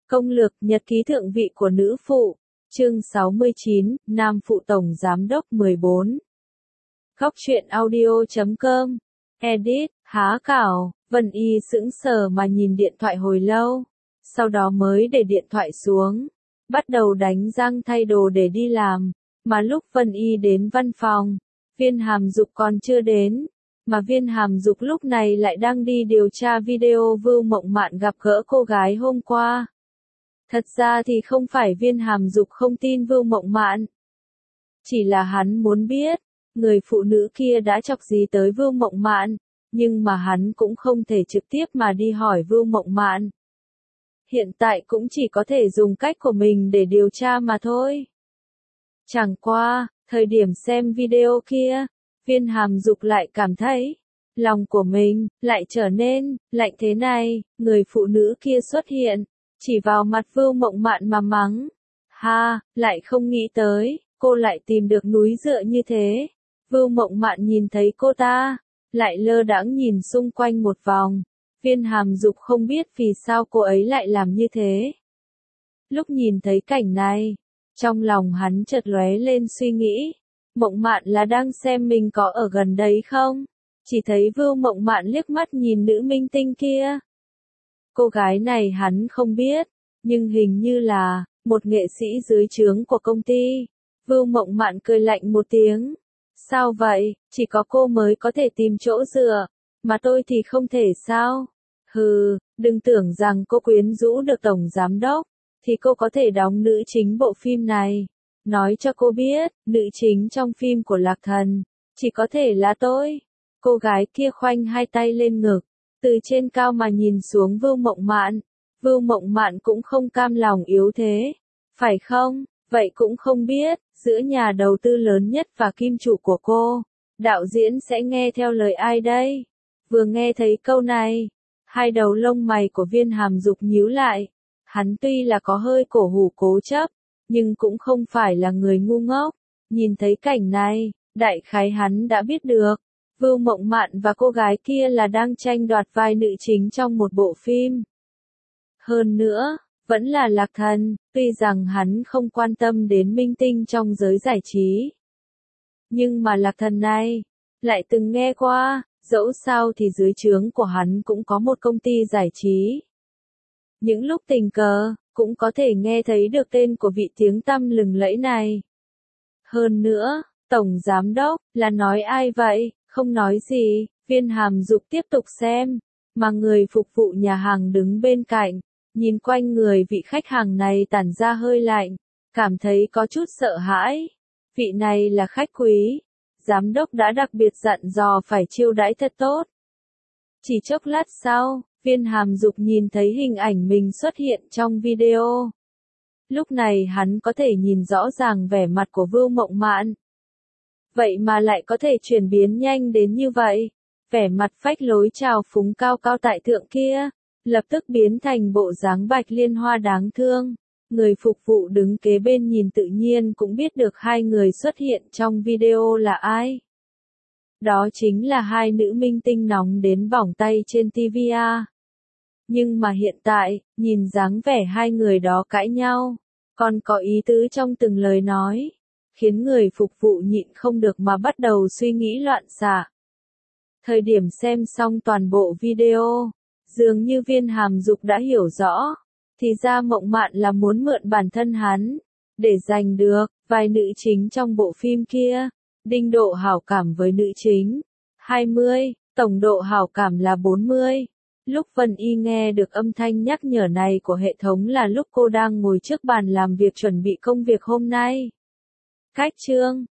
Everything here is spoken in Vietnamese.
Công lược nhật ký thượng vị của nữ phụ, chương 69, nam phụ tổng giám đốc 14. Góc truyện audio.com, edit, há cảo, Vân Y sững sờ mà nhìn điện thoại hồi lâu, sau đó mới để điện thoại xuống, bắt đầu đánh răng thay đồ để đi làm, mà lúc Vân Y đến văn phòng, Viên Hàm Dục còn chưa đến, mà Viên Hàm Dục lúc này lại đang đi điều tra video Vưu Mộng Mạn gặp gỡ cô gái hôm qua. Thật ra thì không phải Viên Hàm Dục không tin Vưu Mộng Mạn. Chỉ là hắn muốn biết, người phụ nữ kia đã chọc gì tới Vưu Mộng Mạn, nhưng mà hắn cũng không thể trực tiếp mà đi hỏi Vưu Mộng Mạn. Hiện tại cũng chỉ có thể dùng cách của mình để điều tra mà thôi. Chẳng qua, thời điểm xem video kia, Viên Hàm Dục lại cảm thấy, lòng của mình lại trở nên lạnh thế này, người phụ nữ kia xuất hiện, chỉ vào mặt Vưu Mộng Mạn mà mắng. Ha, lại không nghĩ tới, cô lại tìm được núi dựa như thế. Vưu Mộng Mạn nhìn thấy cô ta, lại lơ đãng nhìn xung quanh một vòng. Viên Hàm Dục không biết vì sao cô ấy lại làm như thế. Lúc nhìn thấy cảnh này, trong lòng hắn chợt lóe lên suy nghĩ, Mộng Mạn là đang xem mình có ở gần đấy không? Chỉ thấy Vưu Mộng Mạn liếc mắt nhìn nữ minh tinh kia. Cô gái này hắn không biết, nhưng hình như là một nghệ sĩ dưới trướng của công ty. Vưu Mộng Mạn cười lạnh một tiếng. Sao vậy, chỉ có cô mới có thể tìm chỗ dựa, mà tôi thì không thể sao? Hừ, đừng tưởng rằng cô quyến rũ được tổng giám đốc, thì cô có thể đóng nữ chính bộ phim này. Nói cho cô biết, nữ chính trong phim của Lạc Thần, chỉ có thể là tôi. Cô gái kia khoanh hai tay lên ngực, từ trên cao mà nhìn xuống Vưu Mộng Mạn. Vưu Mộng Mạn cũng không cam lòng yếu thế, phải không? Vậy cũng không biết, giữa nhà đầu tư lớn nhất và kim chủ của cô, đạo diễn sẽ nghe theo lời ai đây? Vừa nghe thấy câu này, hai đầu lông mày của Viên Hàm Dục nhíu lại. Hắn tuy là có hơi cổ hủ cố chấp, nhưng cũng không phải là người ngu ngốc. Nhìn thấy cảnh này, đại khái hắn đã biết được, Vưu Mộng Mạn và cô gái kia là đang tranh đoạt vai nữ chính trong một bộ phim. Hơn nữa, vẫn là Lạc Thần, tuy rằng hắn không quan tâm đến minh tinh trong giới giải trí. Nhưng mà Lạc Thần này, lại từng nghe qua, dẫu sao thì dưới trướng của hắn cũng có một công ty giải trí. Những lúc tình cờ, cũng có thể nghe thấy được tên của vị tiếng tăm lừng lẫy này. Hơn nữa, tổng giám đốc, là nói ai vậy, không nói gì, Viên Hàm Dục tiếp tục xem, mà người phục vụ nhà hàng đứng bên cạnh, nhìn quanh người vị khách hàng này tản ra hơi lạnh, cảm thấy có chút sợ hãi. Vị này là khách quý, giám đốc đã đặc biệt dặn dò phải chiêu đãi thật tốt. Chỉ chốc lát sau, Viên Hàm Dục nhìn thấy hình ảnh mình xuất hiện trong video. Lúc này hắn có thể nhìn rõ ràng vẻ mặt của Vưu Mộng Mạn. Vậy mà lại có thể chuyển biến nhanh đến như vậy. Vẻ mặt phách lối trào phúng cao cao tại thượng kia, lập tức biến thành bộ dáng Bạch Liên Hoa đáng thương. Người phục vụ đứng kế bên nhìn tự nhiên cũng biết được hai người xuất hiện trong video là ai. Đó chính là hai nữ minh tinh nóng đến bỏng tay trên TVA. Nhưng mà hiện tại, nhìn dáng vẻ hai người đó cãi nhau, còn có ý tứ trong từng lời nói, khiến người phục vụ nhịn không được mà bắt đầu suy nghĩ loạn xạ. Thời điểm xem xong toàn bộ video, dường như Viên Hàm Dục đã hiểu rõ, thì ra Mộng Mạn là muốn mượn bản thân hắn, để giành được vai nữ chính trong bộ phim kia. Đinh độ hảo cảm với nữ chính 20, tổng độ hảo cảm là 40. Lúc Vân Y nghe được âm thanh nhắc nhở này của hệ thống là lúc cô đang ngồi trước bàn làm việc chuẩn bị công việc hôm nay. Cách chương